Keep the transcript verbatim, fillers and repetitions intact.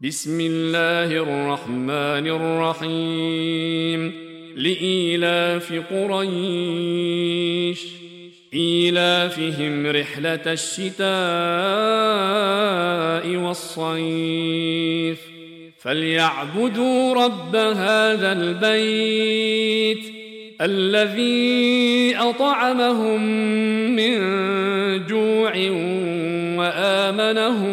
بسم الله الرحمن الرحيم لإيلاف قريش إيلافهم رحلة الشتاء والصيف فليعبدوا رب هذا البيت الذي أطعمهم من جوع وآمنهم